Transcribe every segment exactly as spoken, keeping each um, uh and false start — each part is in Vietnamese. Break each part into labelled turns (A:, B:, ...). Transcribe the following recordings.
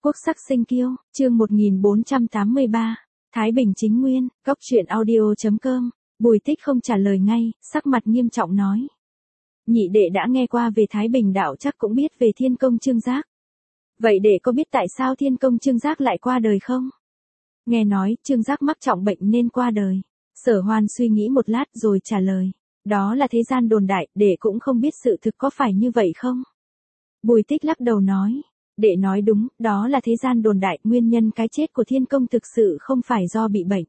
A: Quốc sắc sinh kiêu, chương một nghìn bốn trăm tám mươi ba, Thái Bình chính nguyên, góc truyện audio chấm com, Bùi Tích không trả lời ngay, sắc mặt nghiêm trọng nói. Nhị đệ đã nghe qua về Thái Bình đạo chắc cũng biết về Thiên Công Trương Giác. Vậy đệ có biết tại sao Thiên Công Trương Giác lại qua đời không? Nghe nói, Trương Giác mắc trọng bệnh nên qua đời. Sở Hoan suy nghĩ một lát rồi trả lời. Đó là thế gian đồn đại, đệ cũng không biết sự thực có phải như vậy không? Bùi Tích lắc đầu nói. Đệ nói đúng, đó là thế gian đồn đại, nguyên nhân cái chết của Thiên Công thực sự không phải do bị bệnh.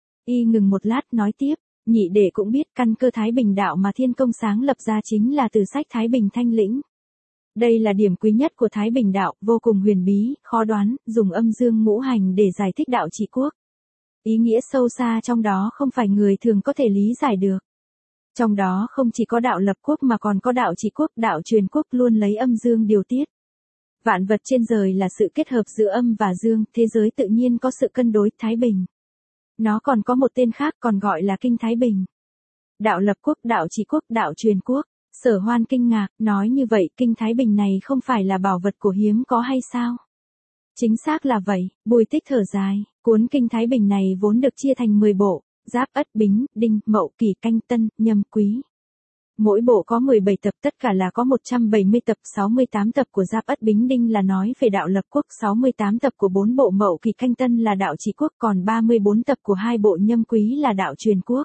A: Y ngừng một lát nói tiếp, nhị đệ cũng biết căn cơ Thái Bình đạo mà Thiên Công sáng lập ra chính là từ sách Thái Bình Thanh Lĩnh. Đây là điểm quý nhất của Thái Bình đạo, vô cùng huyền bí, khó đoán, dùng âm dương ngũ hành để giải thích đạo trị quốc. Ý nghĩa sâu xa trong đó không phải người thường có thể lý giải được. Trong đó không chỉ có đạo lập quốc mà còn có đạo trị quốc, đạo truyền quốc luôn lấy âm dương điều tiết. Vạn vật trên đời là sự kết hợp giữa âm và dương, thế giới tự nhiên có sự cân đối, Thái Bình. Nó còn có một tên khác còn gọi là Kinh Thái Bình. Đạo lập quốc, đạo trị quốc, đạo truyền quốc. Sở Hoan kinh ngạc, nói như vậy Kinh Thái Bình này không phải là bảo vật của hiếm có hay sao? Chính xác là vậy, Bùi Tích thở dài, cuốn Kinh Thái Bình này vốn được chia thành mười bộ, Giáp, Ất, Bính, Đinh, Mậu, Kỷ, Canh, Tân, Nhâm, Quý. Mỗi bộ có mười bảy tập, tất cả là có một trăm bảy mươi tập, sáu mươi tám tập của Giáp Ất Bính Đinh là nói về đạo lập quốc, sáu mươi tám tập của bốn bộ Mậu Kỷ Canh Tân là đạo trị quốc, còn ba mươi bốn tập của hai bộ Nhâm Quý là đạo truyền quốc.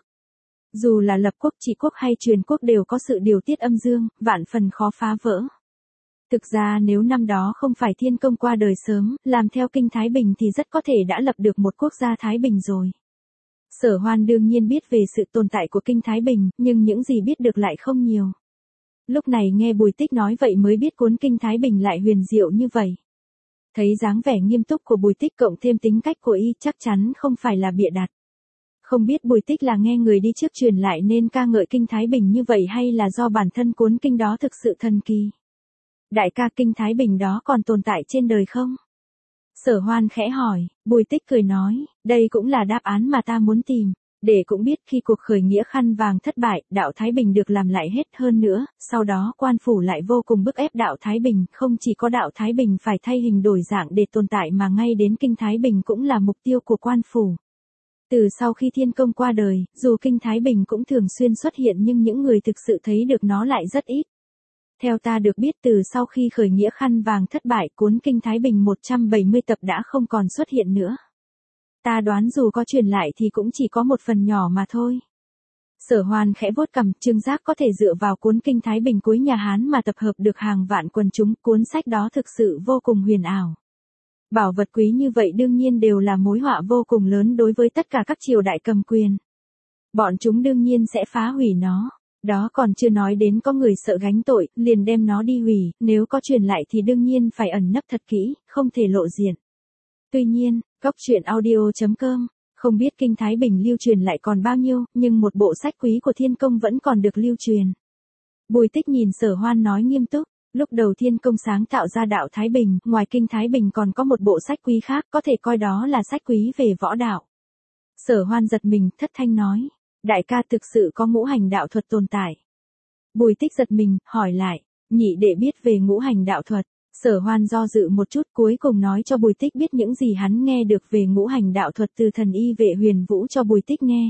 A: Dù là lập quốc, trị quốc hay truyền quốc đều có sự điều tiết âm dương, vạn phần khó phá vỡ. Thực ra nếu năm đó không phải Thiên Công qua đời sớm, làm theo Kinh Thái Bình thì rất có thể đã lập được một quốc gia Thái Bình rồi. Sở Hoan đương nhiên biết về sự tồn tại của Kinh Thái Bình, nhưng những gì biết được lại không nhiều. Lúc này nghe Bùi Tích nói vậy mới biết cuốn Kinh Thái Bình lại huyền diệu như vậy. Thấy dáng vẻ nghiêm túc của Bùi Tích cộng thêm tính cách của y chắc chắn không phải là bịa đặt. Không biết Bùi Tích là nghe người đi trước truyền lại nên ca ngợi Kinh Thái Bình như vậy hay là do bản thân cuốn kinh đó thực sự thần kỳ. Đại ca, Kinh Thái Bình đó còn tồn tại trên đời không? Sở Hoan khẽ hỏi, Bùi Tích cười nói, đây cũng là đáp án mà ta muốn tìm. Để cũng biết khi cuộc khởi nghĩa khăn vàng thất bại, đạo Thái Bình được làm lại hết hơn nữa, sau đó quan phủ lại vô cùng bức ép đạo Thái Bình, không chỉ có đạo Thái Bình phải thay hình đổi dạng để tồn tại mà ngay đến Kinh Thái Bình cũng là mục tiêu của quan phủ. Từ sau khi Thiên Công qua đời, dù Kinh Thái Bình cũng thường xuyên xuất hiện nhưng những người thực sự thấy được nó lại rất ít. Theo ta được biết từ sau khi khởi nghĩa khăn vàng thất bại cuốn Kinh Thái Bình một trăm bảy mươi tập đã không còn xuất hiện nữa. Ta đoán dù có truyền lại thì cũng chỉ có một phần nhỏ mà thôi. Sở Hoan khẽ vuốt cằm, Trương Giác có thể dựa vào cuốn Kinh Thái Bình cuối nhà Hán mà tập hợp được hàng vạn quần chúng, cuốn sách đó thực sự vô cùng huyền ảo. Bảo vật quý như vậy đương nhiên đều là mối họa vô cùng lớn đối với tất cả các triều đại cầm quyền. Bọn chúng đương nhiên sẽ phá hủy nó. Đó còn chưa nói đến có người sợ gánh tội, liền đem nó đi hủy, nếu có truyền lại thì đương nhiên phải ẩn nấp thật kỹ, không thể lộ diện. Tuy nhiên, góc truyện audio chấm com, không biết Kinh Thái Bình lưu truyền lại còn bao nhiêu, nhưng một bộ sách quý của Thiên Công vẫn còn được lưu truyền. Bùi Tích nhìn Sở Hoan nói nghiêm túc, lúc đầu Thiên Công sáng tạo ra đạo Thái Bình, ngoài Kinh Thái Bình còn có một bộ sách quý khác, có thể coi đó là sách quý về võ đạo. Sở Hoan giật mình, thất thanh nói. Đại ca, thực sự có ngũ hành đạo thuật tồn tại. Bùi Tích giật mình, hỏi lại, nhị đệ biết về ngũ hành đạo thuật. Sở Hoan do dự một chút cuối cùng nói cho Bùi Tích biết những gì hắn nghe được về ngũ hành đạo thuật từ thần y vệ Huyền Vũ cho Bùi Tích nghe.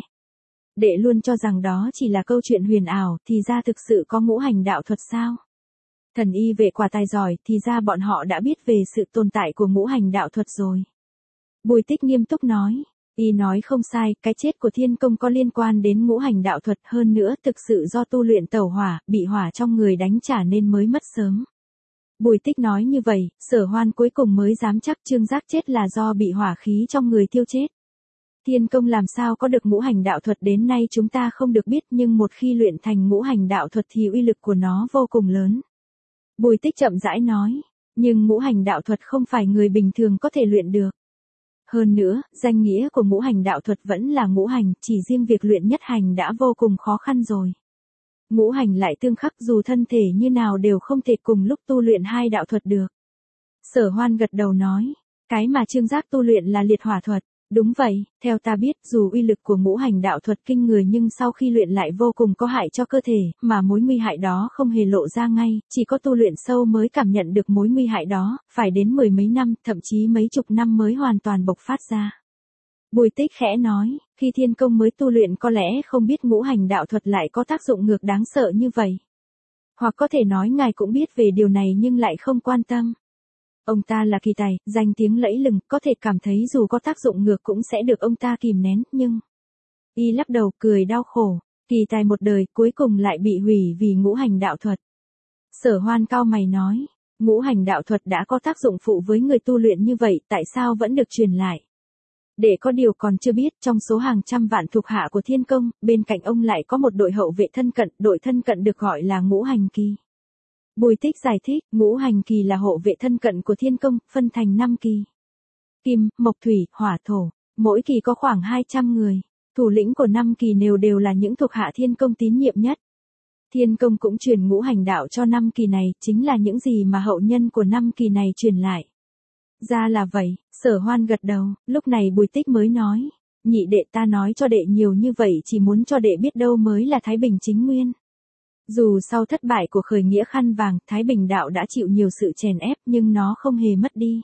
A: Đệ luôn cho rằng đó chỉ là câu chuyện huyền ảo, thì ra thực sự có ngũ hành đạo thuật sao? Thần y vệ quả tài giỏi, thì ra bọn họ đã biết về sự tồn tại của ngũ hành đạo thuật rồi. Bùi Tích nghiêm túc nói. Y nói không sai, cái chết của Thiên Công có liên quan đến ngũ hành đạo thuật, hơn nữa thực sự do tu luyện tẩu hỏa, bị hỏa trong người đánh trả nên mới mất sớm. Bùi Tích nói như vậy, Sở Hoan cuối cùng mới dám chắc Trương Giác chết là do bị hỏa khí trong người thiêu chết. Thiên Công làm sao có được ngũ hành đạo thuật đến nay chúng ta không được biết, nhưng một khi luyện thành ngũ hành đạo thuật thì uy lực của nó vô cùng lớn. Bùi Tích chậm rãi nói, nhưng ngũ hành đạo thuật không phải người bình thường có thể luyện được. Hơn nữa, danh nghĩa của ngũ hành đạo thuật vẫn là ngũ hành, chỉ riêng việc luyện nhất hành đã vô cùng khó khăn rồi. Ngũ hành lại tương khắc dù thân thể như nào đều không thể cùng lúc tu luyện hai đạo thuật được. Sở Hoan gật đầu nói, cái mà Trương Giác tu luyện là liệt hỏa thuật. Đúng vậy, theo ta biết, dù uy lực của ngũ hành đạo thuật kinh người nhưng sau khi luyện lại vô cùng có hại cho cơ thể, mà mối nguy hại đó không hề lộ ra ngay, chỉ có tu luyện sâu mới cảm nhận được mối nguy hại đó, phải đến mười mấy năm, thậm chí mấy chục năm mới hoàn toàn bộc phát ra. Bùi Tích khẽ nói, khi thiên công mới tu luyện có lẽ không biết ngũ hành đạo thuật lại có tác dụng ngược đáng sợ như vậy. Hoặc có thể nói ngài cũng biết về điều này nhưng lại không quan tâm. Ông ta là kỳ tài, danh tiếng lẫy lừng, có thể cảm thấy dù có tác dụng ngược cũng sẽ được ông ta kìm nén, nhưng... Y lắc đầu, cười đau khổ. Kỳ tài một đời, cuối cùng lại bị hủy vì ngũ hành đạo thuật. Sở Hoan cau mày nói, ngũ hành đạo thuật đã có tác dụng phụ với người tu luyện như vậy, tại sao vẫn được truyền lại? Để có điều còn chưa biết, trong số hàng trăm vạn thuộc hạ của thiên công, bên cạnh ông lại có một đội hậu vệ thân cận, đội thân cận được gọi là ngũ hành kỳ. Bùi Tích giải thích, ngũ hành kỳ là hộ vệ thân cận của thiên công, phân thành năm kỳ. Kim, mộc thủy, hỏa thổ, mỗi kỳ có khoảng hai trăm người. Thủ lĩnh của năm kỳ đều đều là những thuộc hạ thiên công tín nhiệm nhất. Thiên công cũng truyền ngũ hành đạo cho năm kỳ này, chính là những gì mà hậu nhân của năm kỳ này truyền lại. Ra là vậy, Sở Hoan gật đầu, lúc này Bùi Tích mới nói, nhị đệ ta nói cho đệ nhiều như vậy chỉ muốn cho đệ biết đâu mới là Thái Bình chính nguyên. Dù sau thất bại của khởi nghĩa khăn vàng, Thái Bình đạo đã chịu nhiều sự chèn ép nhưng nó không hề mất đi.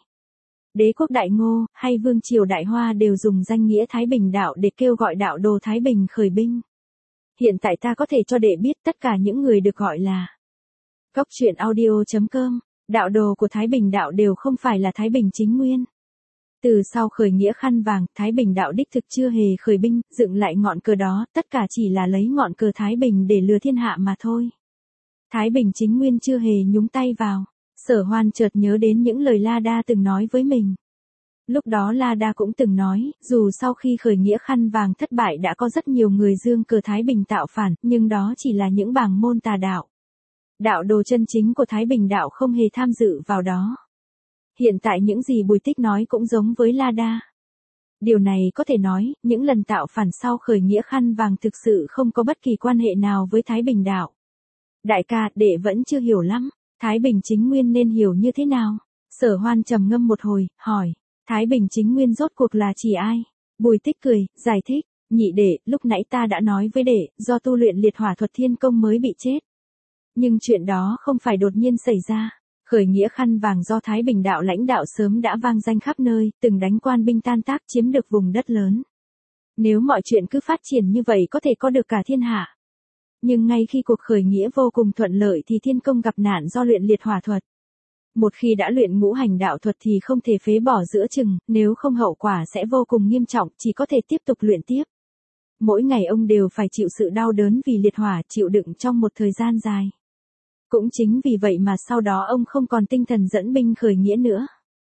A: Đế quốc Đại Ngô, hay Vương triều Đại Hoa đều dùng danh nghĩa Thái Bình đạo để kêu gọi đạo đồ Thái Bình khởi binh. Hiện tại ta có thể cho đệ biết tất cả những người được gọi là Cốc truyện audio chấm com, đạo đồ của Thái Bình đạo đều không phải là Thái Bình chính nguyên. Từ sau khởi nghĩa khăn vàng, Thái Bình đạo đích thực chưa hề khởi binh, dựng lại ngọn cờ đó, tất cả chỉ là lấy ngọn cờ Thái Bình để lừa thiên hạ mà thôi. Thái Bình chính nguyên chưa hề nhúng tay vào. Sở Hoan chợt nhớ đến những lời La Đa từng nói với mình. Lúc đó La Đa cũng từng nói, dù sau khi khởi nghĩa khăn vàng thất bại đã có rất nhiều người dương cờ Thái Bình tạo phản, nhưng đó chỉ là những bảng môn tà đạo. Đạo đồ chân chính của Thái Bình đạo không hề tham dự vào đó. Hiện tại những gì Bùi Tích nói cũng giống với La Đa. Điều này có thể nói, những lần tạo phản sau khởi nghĩa khăn vàng thực sự không có bất kỳ quan hệ nào với Thái Bình đạo. Đại ca, đệ vẫn chưa hiểu lắm. Thái Bình chính nguyên nên hiểu như thế nào? Sở Hoan trầm ngâm một hồi, hỏi. Thái Bình chính nguyên rốt cuộc là chỉ ai? Bùi Tích cười, giải thích. Nhị đệ, lúc nãy ta đã nói với đệ, do tu luyện liệt hỏa thuật thiên công mới bị chết. Nhưng chuyện đó không phải đột nhiên xảy ra. Khởi nghĩa khăn vàng do Thái Bình đạo lãnh đạo sớm đã vang danh khắp nơi, từng đánh quan binh tan tác chiếm được vùng đất lớn. Nếu mọi chuyện cứ phát triển như vậy có thể có được cả thiên hạ. Nhưng ngay khi cuộc khởi nghĩa vô cùng thuận lợi thì thiên công gặp nạn do luyện liệt hỏa thuật. Một khi đã luyện ngũ hành đạo thuật thì không thể phế bỏ giữa chừng, nếu không hậu quả sẽ vô cùng nghiêm trọng, chỉ có thể tiếp tục luyện tiếp. Mỗi ngày ông đều phải chịu sự đau đớn vì liệt hỏa, chịu đựng trong một thời gian dài. Cũng chính vì vậy mà sau đó ông không còn tinh thần dẫn binh khởi nghĩa nữa.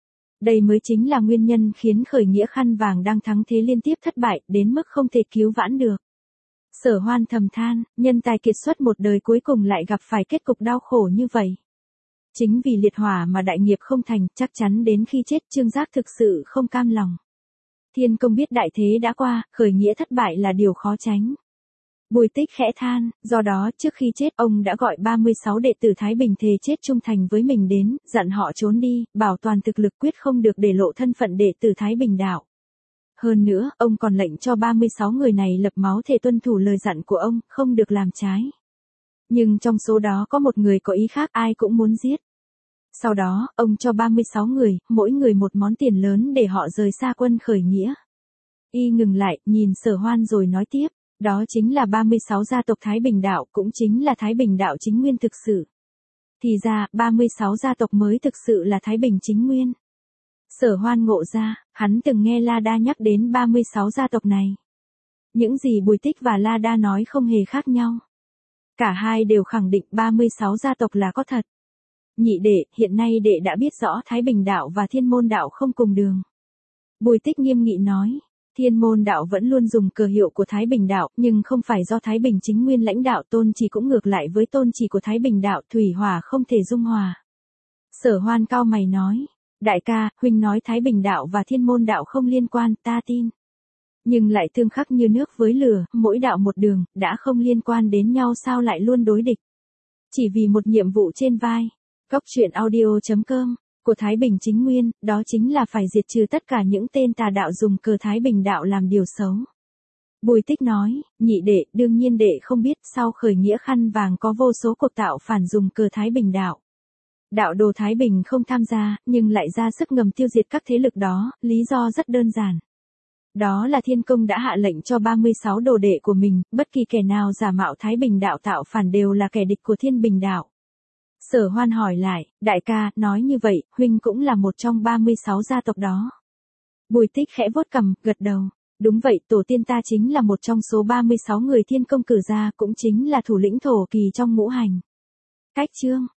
A: Đây mới chính là nguyên nhân khiến khởi nghĩa khăn vàng đang thắng thế liên tiếp thất bại, đến mức không thể cứu vãn được. Sở Hoan thầm than, nhân tài kiệt xuất một đời cuối cùng lại gặp phải kết cục đau khổ như vậy. Chính vì liệt hỏa mà đại nghiệp không thành, chắc chắn đến khi chết Trương Giác thực sự không cam lòng. Thiên công biết đại thế đã qua, khởi nghĩa thất bại là điều khó tránh. Bùi Tích khẽ than, do đó trước khi chết ông đã gọi ba mươi sáu đệ tử Thái Bình thề chết trung thành với mình đến, dặn họ trốn đi, bảo toàn thực lực quyết không được để lộ thân phận đệ tử Thái Bình đạo. Hơn nữa, ông còn lệnh cho ba mươi sáu người này lập máu thề tuân thủ lời dặn của ông, không được làm trái. Nhưng trong số đó có một người có ý khác ai cũng muốn giết. Sau đó, ông cho ba mươi sáu người, mỗi người một món tiền lớn để họ rời xa quân khởi nghĩa. Y ngừng lại, nhìn Sở Hoan rồi nói tiếp, đó chính là ba mươi sáu gia tộc Thái Bình đạo, cũng chính là Thái Bình đạo chính nguyên thực sự. Thì ra, ba mươi sáu gia tộc mới thực sự là Thái Bình chính nguyên. Sở Hoan ngộ ra, hắn từng nghe La Đa nhắc đến ba mươi sáu gia tộc này. Những gì Bùi Tích và La Đa nói không hề khác nhau. Cả hai đều khẳng định ba mươi sáu gia tộc là có thật. Nhị đệ, hiện nay đệ đã biết rõ Thái Bình đạo và Thiên Môn đạo không cùng đường. Bùi Tích nghiêm nghị nói, Thiên Môn đạo vẫn luôn dùng cờ hiệu của Thái Bình đạo, nhưng không phải do Thái Bình chính nguyên lãnh đạo, tôn chỉ cũng ngược lại với tôn chỉ của Thái Bình đạo, thủy hỏa không thể dung hòa. Sở Hoan cau mày nói, đại ca, huynh nói Thái Bình đạo và Thiên Môn đạo không liên quan, ta tin. Nhưng lại tương khắc như nước với lửa, mỗi đạo một đường, đã không liên quan đến nhau sao lại luôn đối địch. Chỉ vì một nhiệm vụ trên vai. Cốc truyện audio chấm com của Thái Bình Chính Nguyên, đó chính là phải diệt trừ tất cả những tên tà đạo dùng cờ Thái Bình đạo làm điều xấu. Bùi Tích nói, nhị đệ, đương nhiên đệ không biết, sau khởi nghĩa khăn vàng có vô số cuộc tạo phản dùng cờ Thái Bình đạo. Đạo đồ Thái Bình không tham gia, nhưng lại ra sức ngầm tiêu diệt các thế lực đó, lý do rất đơn giản. Đó là Thiên Công đã hạ lệnh cho ba mươi sáu đồ đệ của mình, bất kỳ kẻ nào giả mạo Thái Bình đạo tạo phản đều là kẻ địch của Thiên Bình đạo. Sở Hoan hỏi lại, đại ca, nói như vậy, huynh cũng là một trong ba mươi sáu gia tộc đó. Bùi Tích khẽ vuốt cằm, gật đầu. Đúng vậy, tổ tiên ta chính là một trong số ba mươi sáu người Thiên Công cử ra, cũng chính là thủ lĩnh thổ kỳ trong ngũ hành. Cách chương